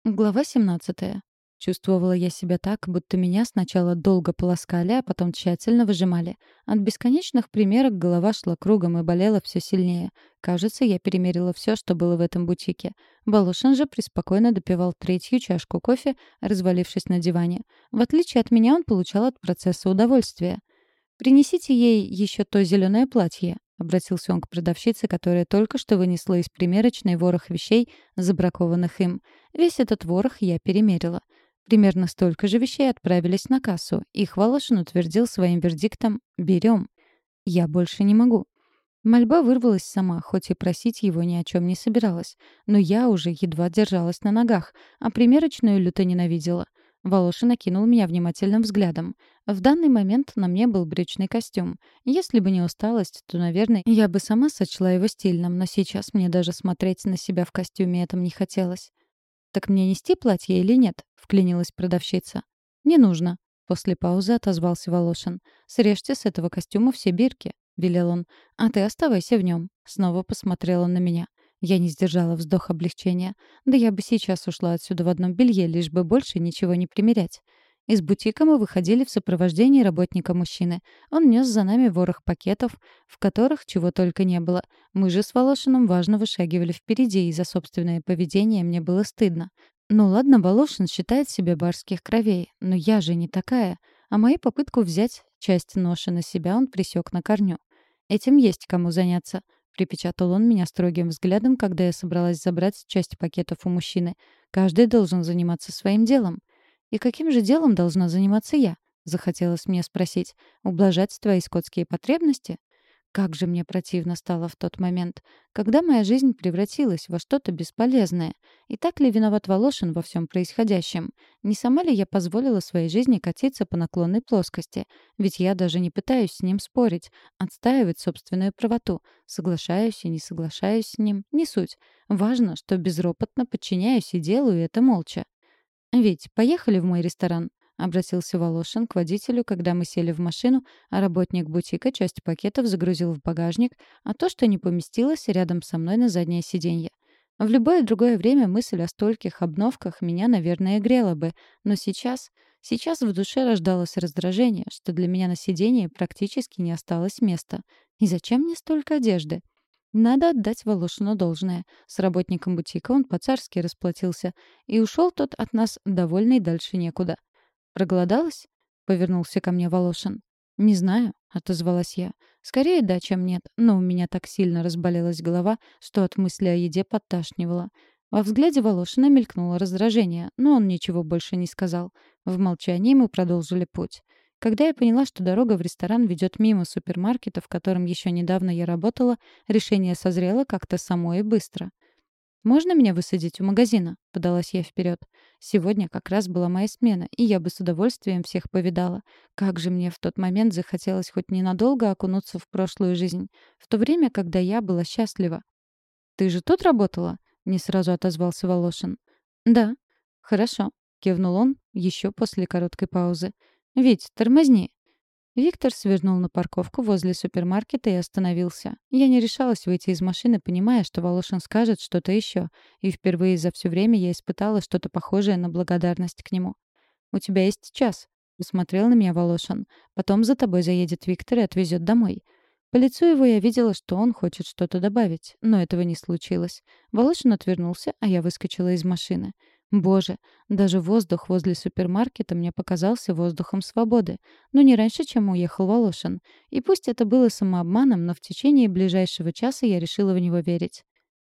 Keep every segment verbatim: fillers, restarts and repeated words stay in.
Глава семнадцатая. Чувствовала я себя так, будто меня сначала долго полоскали, а потом тщательно выжимали. От бесконечных примерок голова шла кругом и болела все сильнее. Кажется, я перемерила все, что было в этом бутике. Волошин же преспокойно допивал третью чашку кофе, развалившись на диване. В отличие от меня, он получал от процесса удовольствие. «Принесите ей еще то зеленое платье», — обратился он к продавщице, которая только что вынесла из примерочной ворох вещей, забракованных им. Весь этот ворох я перемерила. Примерно столько же вещей отправились на кассу. Их Волошин утвердил своим вердиктом «берем». Я больше не могу. Мольба вырвалась сама, хоть и просить его ни о чем не собиралась. Но я уже едва держалась на ногах, а примерочную люто ненавидела. Волошин окинул меня внимательным взглядом. В данный момент на мне был брючный костюм. Если бы не усталость, то, наверное, я бы сама сочла его стильным, но сейчас мне даже смотреть на себя в костюме этом не хотелось. «Так мне нести платье или нет?» — вклинилась продавщица. «Не нужно», — после паузы отозвался Волошин. «Срежьте с этого костюма все бирки», — велел он. «А ты оставайся в нем». Снова посмотрел он на меня. Я не сдержала вздох облегчения. Да я бы сейчас ушла отсюда в одном белье, лишь бы больше ничего не примерять. Из бутика мы выходили в сопровождении работника-мужчины. Он нес за нами ворох пакетов, в которых чего только не было. Мы же с Волошиным важно вышагивали впереди, и за собственное поведение мне было стыдно. Ну ладно, Волошин считает себя барских кровей, но я же не такая. А мою попытку взять часть ноши на себя он пресек на корню. «Этим есть кому заняться», — припечатал он меня строгим взглядом, когда я собралась забрать часть пакетов у мужчины. «Каждый должен заниматься своим делом». «И каким же делом должна заниматься я?» — захотелось мне спросить. «Ублажать твои скотские потребности?» Как же мне противно стало в тот момент, когда моя жизнь превратилась во что-то бесполезное. И так ли виноват Волошин во всем происходящем? Не сама ли я позволила своей жизни катиться по наклонной плоскости? Ведь я даже не пытаюсь с ним спорить, отстаивать собственную правоту. Соглашаюсь и не соглашаюсь с ним — не суть. Важно, что безропотно подчиняюсь и делаю это молча. «Вить, поехали в мой ресторан», — обратился Волошин к водителю, когда мы сели в машину, а работник бутика часть пакетов загрузил в багажник, а то, что не поместилось, рядом со мной на заднее сиденье. В любое другое время мысль о стольких обновках меня, наверное, грела бы, но сейчас... Сейчас в душе рождалось раздражение, что для меня на сиденье практически не осталось места. И зачем мне столько одежды? Надо отдать Волошину должное. С работником бутика он по-царски расплатился. И ушел тот от нас довольный дальше некуда. «Проголодалась?» — повернулся ко мне Волошин. «Не знаю», — отозвалась я. «Скорее да, чем нет, но у меня так сильно разболелась голова, что от мысли о еде подташнивало». Во взгляде Волошина мелькнуло раздражение, но он ничего больше не сказал. В молчании мы продолжили путь. Когда я поняла, что дорога в ресторан ведет мимо супермаркета, в котором еще недавно я работала, решение созрело как-то само и быстро. «Можно меня высадить у магазина?» — подалась я вперед. Сегодня как раз была моя смена, и я бы с удовольствием всех повидала. Как же мне в тот момент захотелось хоть ненадолго окунуться в прошлую жизнь, в то время, когда я была счастлива. «Ты же тут работала?» — не сразу отозвался Волошин. «Да». «Хорошо», — кивнул он еще после короткой паузы. «Вить, тормозни». Виктор свернул на парковку возле супермаркета и остановился. Я не решалась выйти из машины, понимая, что Волошин скажет что-то еще, и впервые за все время я испытала что-то похожее на благодарность к нему. «У тебя есть час», — посмотрел на меня Волошин. «Потом за тобой заедет Виктор и отвезет домой». По лицу его я видела, что он хочет что-то добавить, но этого не случилось. Волошин отвернулся, а я выскочила из машины. Боже, даже воздух возле супермаркета мне показался воздухом свободы. Но не раньше, чем уехал Волошин. И пусть это было самообманом, но в течение ближайшего часа я решила в него верить.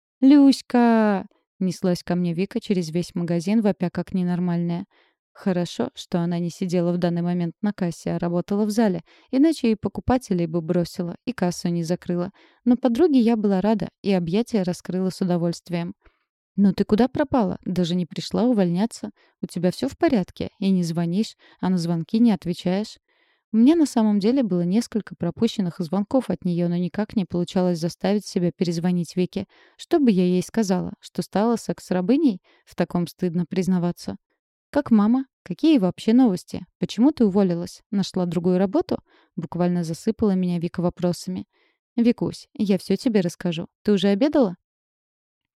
«Люська!» — неслась ко мне Вика через весь магазин, вопя как ненормальная. Хорошо, что она не сидела в данный момент на кассе, а работала в зале, иначе и покупателей бы бросила, и кассу не закрыла. Но подруге я была рада, и объятия раскрыла с удовольствием. «Ну ты куда пропала? Даже не пришла увольняться. У тебя все в порядке? И не звонишь, а на звонки не отвечаешь?» У меня на самом деле было несколько пропущенных звонков от нее, но никак не получалось заставить себя перезвонить Вике. Что бы я ей сказала? Что стала секс-рабыней? В таком стыдно признаваться. «Как мама? Какие вообще новости? Почему ты уволилась? Нашла другую работу?» Буквально засыпала меня Вика вопросами. «Викусь, я все тебе расскажу. Ты уже обедала?»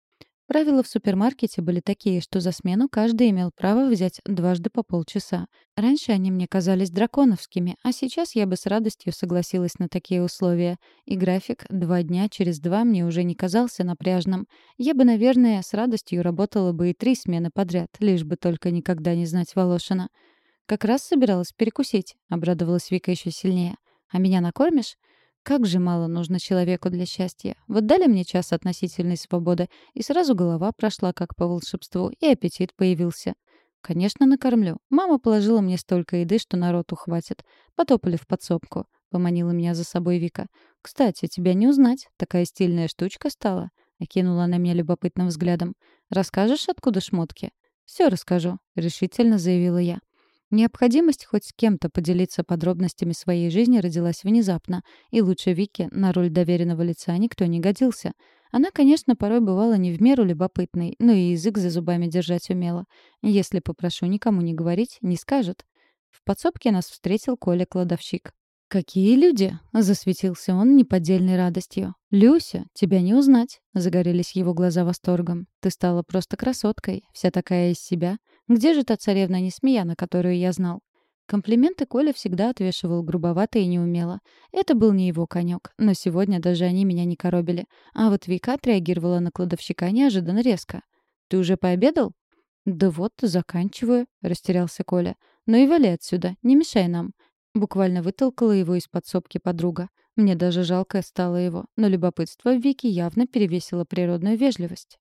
Правила в супермаркете были такие, что за смену каждый имел право взять дважды по полчаса. Раньше они мне казались драконовскими, а сейчас я бы с радостью согласилась на такие условия. И график два дня через два мне уже не казался напряжным. Я бы, наверное, с радостью работала бы и три смены подряд, лишь бы только никогда не знать Волошина. «Как раз собиралась перекусить», — обрадовалась Вика еще сильнее. «А меня накормишь?» Как же мало нужно человеку для счастья. Вот дали мне час относительной свободы, и сразу голова прошла как по волшебству, и аппетит появился. Конечно, накормлю. Мама положила мне столько еды, что народу хватит. Потопали в подсобку. Поманила меня за собой Вика. «Кстати, тебя не узнать. Такая стильная штучка стала». Окинула она меня любопытным взглядом. «Расскажешь, откуда шмотки?» «Все расскажу», — решительно заявила я. Необходимость хоть с кем-то поделиться подробностями своей жизни родилась внезапно, и лучше Вики на роль доверенного лица никто не годился. Она, конечно, порой бывала не в меру любопытной, но и язык за зубами держать умела. Если попрошу никому не говорить, не скажет. В подсобке нас встретил Коля-кладовщик. «Какие люди!» — засветился он неподдельной радостью. «Люся, тебя не узнать!» — загорелись его глаза восторгом. «Ты стала просто красоткой, вся такая из себя. Где же та царевна Несмеяна, которую я знал?» Комплименты Коля всегда отвешивал грубовато и неумело. Это был не его конек, но сегодня даже они меня не коробили. А вот Вика отреагировала на кладовщика неожиданно резко. «Ты уже пообедал?» «Да вот, заканчиваю», — растерялся Коля. «Ну и вали отсюда, не мешай нам». Буквально вытолкала его из подсобки подруга. Мне даже жалко стало его, но любопытство в Вике явно перевесило природную вежливость.